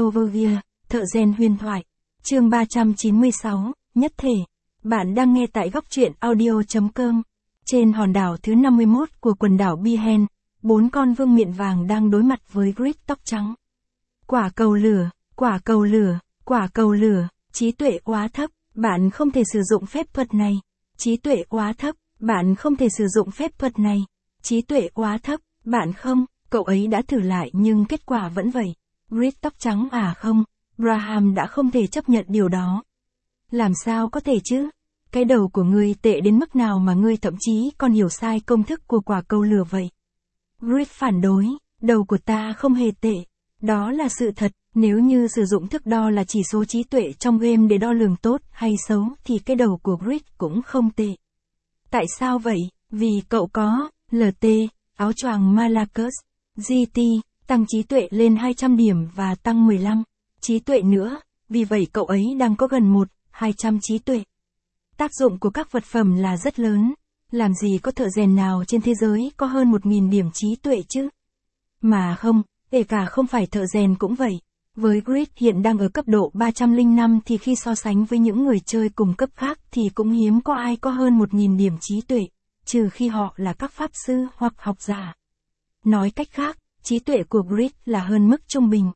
Overview, thợ rèn huyền thoại. Chương 396, nhất thể. Bạn đang nghe tại góc truyện audio.com. Trên hòn đảo thứ 51 của quần đảo Bihen, 4 con vương miện vàng đang đối mặt với Grid tóc trắng. Quả cầu lửa, quả cầu lửa, quả cầu lửa, trí tuệ quá thấp, bạn không thể sử dụng phép thuật này. Trí tuệ quá thấp, bạn không thể sử dụng phép thuật này. Trí tuệ quá thấp, bạn không, cậu ấy đã thử lại nhưng kết quả vẫn vậy. Grid tóc trắng à không, Braham đã không thể chấp nhận điều đó. Làm sao có thể chứ? Cái đầu của ngươi tệ đến mức nào mà ngươi thậm chí còn hiểu sai công thức của quả cầu lửa vậy? Grid phản đối, đầu của ta không hề tệ. Đó là sự thật, nếu như sử dụng thước đo là chỉ số trí tuệ trong game để đo lường tốt hay xấu thì cái đầu của Grid cũng không tệ. Tại sao vậy? Vì cậu có, LT, áo choàng Malakos, GT, tăng trí tuệ lên 200 điểm và tăng 15 trí tuệ nữa, vì vậy cậu ấy đang có gần 200 trí tuệ. Tác dụng của các vật phẩm là rất lớn, làm gì có thợ rèn nào trên thế giới có hơn 1.000 điểm trí tuệ chứ? Mà không, kể cả không phải thợ rèn cũng vậy. Với Grid hiện đang ở cấp độ 305 thì khi so sánh với những người chơi cùng cấp khác thì cũng hiếm có ai có hơn 1.000 điểm trí tuệ, trừ khi họ là các pháp sư hoặc học giả. Nói cách khác, trí tuệ của Grid là hơn mức trung bình.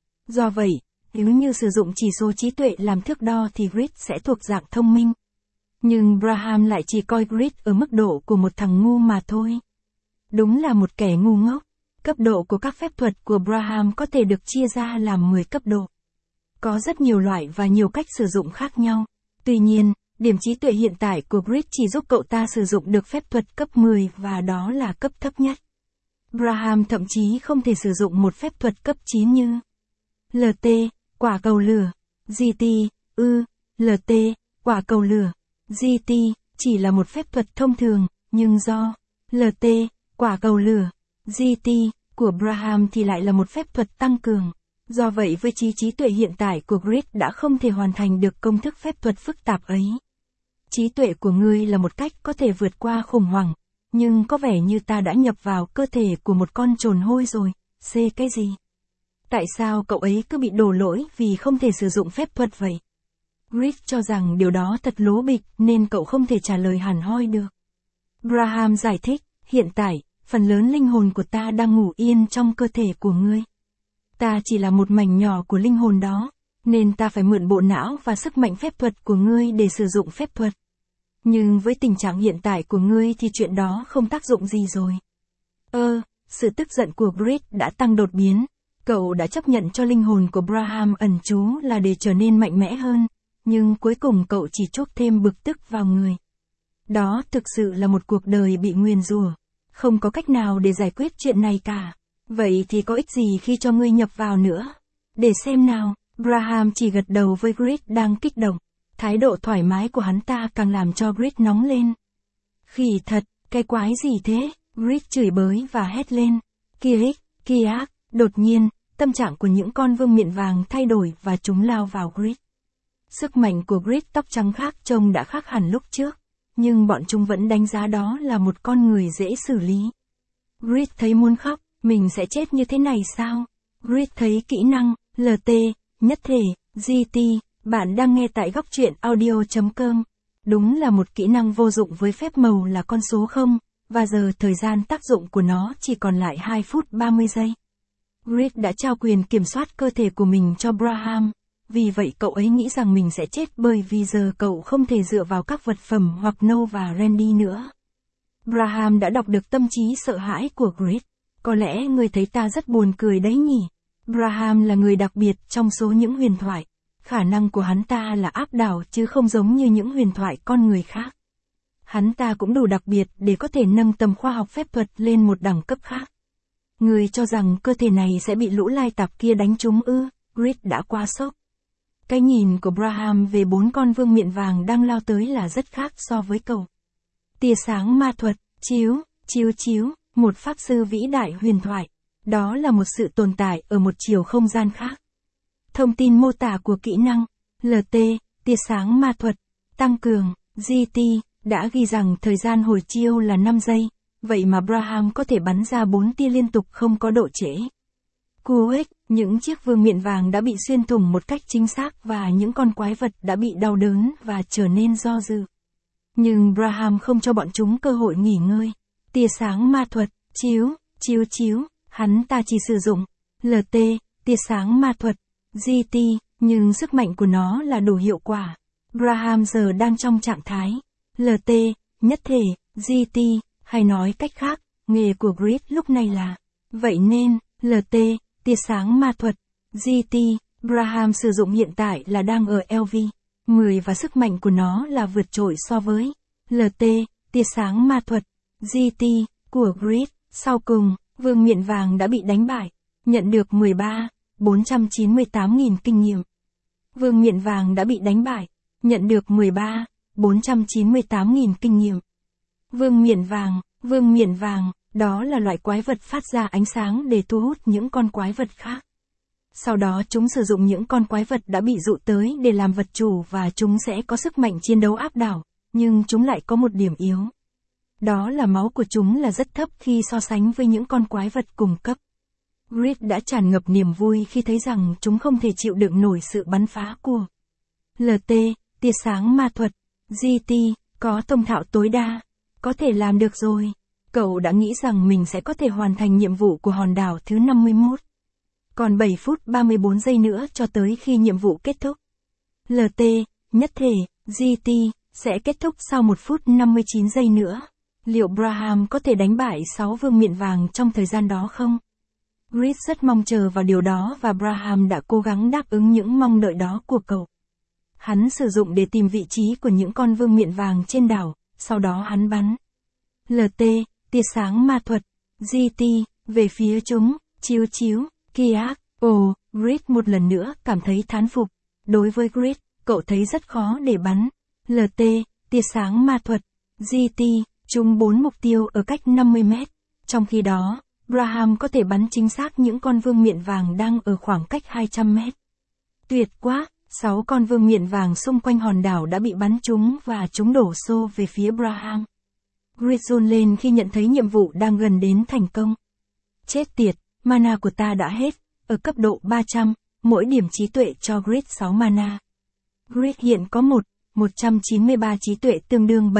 Do vậy, nếu như sử dụng chỉ số trí tuệ làm thước đo thì Grid sẽ thuộc dạng thông minh. Nhưng Braham lại chỉ coi Grid ở mức độ của một thằng ngu mà thôi. Đúng là một kẻ ngu ngốc. Cấp độ của các phép thuật của Braham có thể được chia ra làm 10 cấp độ. Có rất nhiều loại và nhiều cách sử dụng khác nhau. Tuy nhiên, điểm trí tuệ hiện tại của Grid chỉ giúp cậu ta sử dụng được phép thuật cấp 10 và đó là cấp thấp nhất. Braham thậm chí không thể sử dụng một phép thuật cấp 9 như LT, quả cầu lửa, GT, LT, quả cầu lửa, GT, chỉ là một phép thuật thông thường, nhưng do LT, quả cầu lửa, GT, của Braham thì lại là một phép thuật tăng cường. Do vậy với trí tuệ hiện tại của Grid đã không thể hoàn thành được công thức phép thuật phức tạp ấy. Trí tuệ của ngươi là một cách có thể vượt qua khủng hoảng, nhưng có vẻ như ta đã nhập vào cơ thể của một con trồn hôi rồi, cái gì? Tại sao cậu ấy cứ bị đổ lỗi vì không thể sử dụng phép thuật vậy? Grid cho rằng điều đó thật lố bịch nên cậu không thể trả lời hẳn hoi được. Braham giải thích, hiện tại, phần lớn linh hồn của ta đang ngủ yên trong cơ thể của ngươi. Ta chỉ là một mảnh nhỏ của linh hồn đó, nên ta phải mượn bộ não và sức mạnh phép thuật của ngươi để sử dụng phép thuật. Nhưng với tình trạng hiện tại của ngươi thì chuyện đó không tác dụng gì rồi. Sự tức giận của Grid đã tăng đột biến. Cậu đã chấp nhận cho linh hồn của Braham ẩn trú là để trở nên mạnh mẽ hơn, nhưng cuối cùng cậu chỉ chuốc thêm bực tức vào người. Đó thực sự là một cuộc đời bị nguyền rủa. Không có cách nào để giải quyết chuyện này cả. Vậy thì có ích gì khi cho ngươi nhập vào nữa? Để xem nào, Braham chỉ gật đầu với Grid đang kích động. Thái độ thoải mái của hắn ta càng làm cho Grid nóng lên. Khỉ thật, cái quái gì thế? Grid chửi bới và hét lên. Kia ác, đột nhiên, tâm trạng của những con vương miện vàng thay đổi và chúng lao vào Grid. Sức mạnh của Grid tóc trắng khác trông đã khác hẳn lúc trước. Nhưng bọn chúng vẫn đánh giá đó là một con người dễ xử lý. Grid thấy muốn khóc, mình sẽ chết như thế này sao? Grid thấy kỹ năng, LT, nhất thể, GT, bạn đang nghe tại góc truyện audio.com. Đúng là một kỹ năng vô dụng với phép màu là con số 0, và giờ thời gian tác dụng của nó chỉ còn lại 2 phút 30 giây. Grid đã trao quyền kiểm soát cơ thể của mình cho Braham. Vì vậy cậu ấy nghĩ rằng mình sẽ chết bởi vì giờ cậu không thể dựa vào các vật phẩm hoặc No và Randy nữa. Braham đã đọc được tâm trí sợ hãi của Grid. Có lẽ người thấy ta rất buồn cười đấy nhỉ. Braham là người đặc biệt trong số những huyền thoại. Khả năng của hắn ta là áp đảo chứ không giống như những huyền thoại con người khác. Hắn ta cũng đủ đặc biệt để có thể nâng tầm khoa học phép thuật lên một đẳng cấp khác. Người cho rằng cơ thể này sẽ bị lũ lai tạp kia đánh trúng ư? Grid đã quá sốc. Cái nhìn của Braham về 4 con vương miện vàng đang lao tới là rất khác so với cậu. Tia sáng ma thuật, chiếu, một pháp sư vĩ đại huyền thoại. Đó là một sự tồn tại ở một chiều không gian khác. Thông tin mô tả của kỹ năng, LT, tia sáng ma thuật, tăng cường, GT, đã ghi rằng thời gian hồi chiêu là 5 giây. Vậy mà Braham có thể bắn ra 4 tia liên tục không có độ trễ. Quake, những chiếc vương miện vàng đã bị xuyên thủng một cách chính xác và những con quái vật đã bị đau đớn và trở nên do dự. Nhưng Braham không cho bọn chúng cơ hội nghỉ ngơi. Tia sáng ma thuật, chiếu, hắn ta chỉ sử dụng LT, tia sáng ma thuật, GT, nhưng sức mạnh của nó là đủ hiệu quả. Braham giờ đang trong trạng thái LT, nhất thể, GT, hay nói cách khác, nghề của Grid lúc này là. Vậy nên, LT, tia sáng ma thuật, GT, Braham sử dụng hiện tại là đang ở LV 10 và sức mạnh của nó là vượt trội so với LT, tia sáng ma thuật, GT, của Grid. Sau cùng, vương miện vàng đã bị đánh bại, nhận được 498.000 kinh nghiệm. Vương miện vàng đã bị đánh bại, nhận được 498.000 kinh nghiệm. Vương miện vàng, đó là loại quái vật phát ra ánh sáng để thu hút những con quái vật khác. Sau đó chúng sử dụng những con quái vật đã bị dụ tới để làm vật chủ và chúng sẽ có sức mạnh chiến đấu áp đảo, nhưng chúng lại có một điểm yếu. Đó là máu của chúng là rất thấp khi so sánh với những con quái vật cùng cấp. Grid đã tràn ngập niềm vui khi thấy rằng chúng không thể chịu đựng nổi sự bắn phá của LT, tia sáng ma thuật, GT, có thông thạo tối đa. Có thể làm được rồi. Cậu đã nghĩ rằng mình sẽ có thể hoàn thành nhiệm vụ của hòn đảo thứ 51. Còn 7 phút 34 giây nữa cho tới khi nhiệm vụ kết thúc. LT, nhất thể, GT, sẽ kết thúc sau 1 phút 59 giây nữa. Liệu Braham có thể đánh bại 6 vương miện vàng trong thời gian đó không? Grid rất mong chờ vào điều đó và Braham đã cố gắng đáp ứng những mong đợi đó của cậu. Hắn sử dụng để tìm vị trí của những con vương miện vàng trên đảo, sau đó hắn bắn LT, tia sáng ma thuật, GT, về phía chúng, chiếu, Kiak. Grid một lần nữa cảm thấy thán phục. Đối với Grid, cậu thấy rất khó để bắn LT, tia sáng ma thuật, GT, trúng 4 mục tiêu ở cách 50 mét. Trong khi đó, Braham có thể bắn chính xác những con vương miện vàng đang ở khoảng cách 200 mét. Tuyệt quá, 6 con vương miện vàng xung quanh hòn đảo đã bị bắn trúng và chúng đổ xô về phía Braham. Grid run lên khi nhận thấy nhiệm vụ đang gần đến thành công. Chết tiệt, mana của ta đã hết, ở cấp độ 300, mỗi điểm trí tuệ cho Grid 6 mana. Grid hiện có 193 trí tuệ tương đương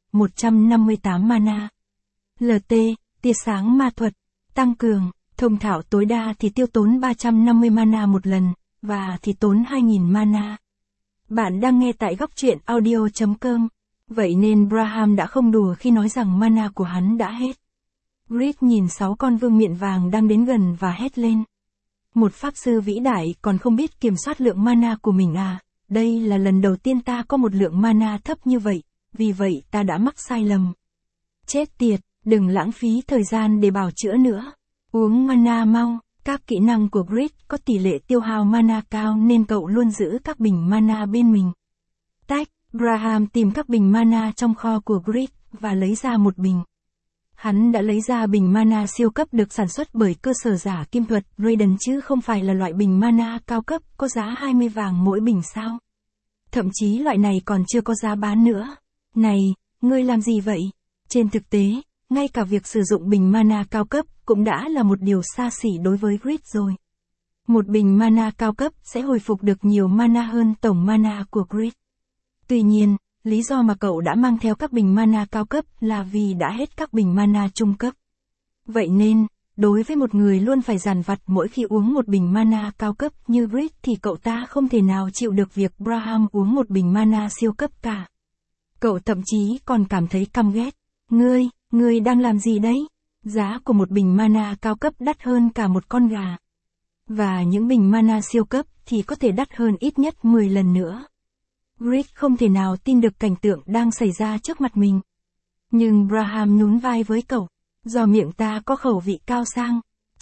158 mana. LT, tia sáng ma thuật, tăng cường, thông thạo tối đa thì tiêu tốn 350 mana một lần, và thì tốn 2.000 mana. Bạn đang nghe tại góc truyện audio.com. Vậy nên Braham đã không đùa khi nói rằng mana của hắn đã hết. Grid nhìn 6 con vương miện vàng đang đến gần và hét lên. Một pháp sư vĩ đại còn không biết kiểm soát lượng mana của mình à? Đây là lần đầu tiên ta có một lượng mana thấp như vậy, vì vậy ta đã mắc sai lầm. Chết tiệt, đừng lãng phí thời gian để bào chữa nữa. Uống mana mau. Các kỹ năng của Grid có tỷ lệ tiêu hao mana cao nên cậu luôn giữ các bình mana bên mình. Tách, Braham tìm các bình mana trong kho của Grid và lấy ra một bình. Hắn đã lấy ra bình mana siêu cấp được sản xuất bởi cơ sở giả kim thuật Raiden chứ không phải là loại bình mana cao cấp có giá 20 vàng mỗi bình sao. Thậm chí loại này còn chưa có giá bán nữa. Này, ngươi làm gì vậy? Trên thực tế, ngay cả việc sử dụng bình mana cao cấp cũng đã là một điều xa xỉ đối với Grid rồi. Một bình mana cao cấp sẽ hồi phục được nhiều mana hơn tổng mana của Grid. Tuy nhiên, lý do mà cậu đã mang theo các bình mana cao cấp là vì đã hết các bình mana trung cấp. Vậy nên, đối với một người luôn phải dằn vặt mỗi khi uống một bình mana cao cấp như Grid thì cậu ta không thể nào chịu được việc Braham uống một bình mana siêu cấp cả. Cậu thậm chí còn cảm thấy căm ghét. Ngươi đang làm gì đấy? Giá của một bình mana cao cấp đắt hơn cả một con gà. Và những bình mana siêu cấp thì có thể đắt hơn ít nhất 10 lần nữa. Grid không thể nào tin được cảnh tượng đang xảy ra trước mặt mình. Nhưng Braham nhún vai với cậu. Do miệng ta có khẩu vị cao sang.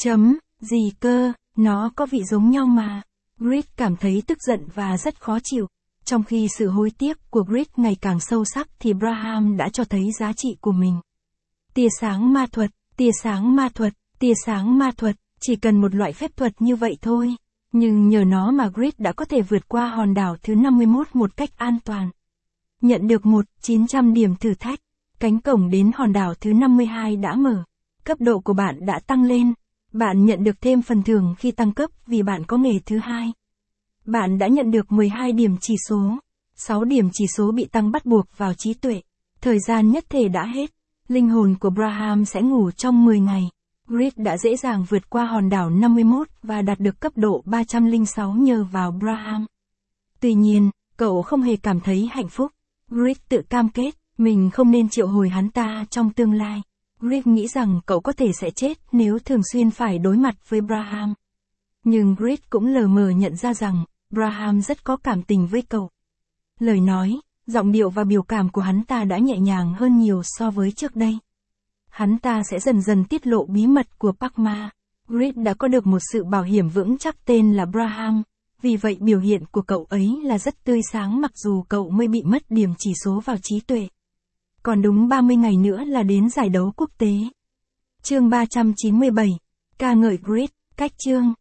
Gì cơ, nó có vị giống nhau mà. Grid cảm thấy tức giận và rất khó chịu. Trong khi sự hối tiếc của Grid ngày càng sâu sắc thì Braham đã cho thấy giá trị của mình. Tia sáng ma thuật, chỉ cần một loại phép thuật như vậy thôi. Nhưng nhờ nó mà Grid đã có thể vượt qua hòn đảo thứ 51 một cách an toàn. Nhận được 900 điểm thử thách, cánh cổng đến hòn đảo thứ 52 đã mở. Cấp độ của bạn đã tăng lên. Bạn nhận được thêm phần thưởng khi tăng cấp vì bạn có nghề thứ hai. Bạn đã nhận được 12 điểm chỉ số. 6 điểm chỉ số bị tăng bắt buộc vào trí tuệ. Thời gian nhất thể đã hết. Linh hồn của Braham sẽ ngủ trong 10 ngày. Grid đã dễ dàng vượt qua hòn đảo 51 và đạt được cấp độ 306 nhờ vào Braham. Tuy nhiên, cậu không hề cảm thấy hạnh phúc. Grid tự cam kết, mình không nên triệu hồi hắn ta trong tương lai. Grid nghĩ rằng cậu có thể sẽ chết nếu thường xuyên phải đối mặt với Braham. Nhưng Grid cũng lờ mờ nhận ra rằng, Braham rất có cảm tình với cậu. Lời nói, giọng điệu và biểu cảm của hắn ta đã nhẹ nhàng hơn nhiều so với trước đây. Hắn ta sẽ dần dần tiết lộ bí mật của Padma. Grid đã có được một sự bảo hiểm vững chắc tên là Braham, vì vậy biểu hiện của cậu ấy là rất tươi sáng mặc dù cậu mới bị mất điểm chỉ số vào trí tuệ. Còn đúng 30 ngày nữa là đến giải đấu quốc tế. Chương 397. Ca ngợi Grid, cách chương.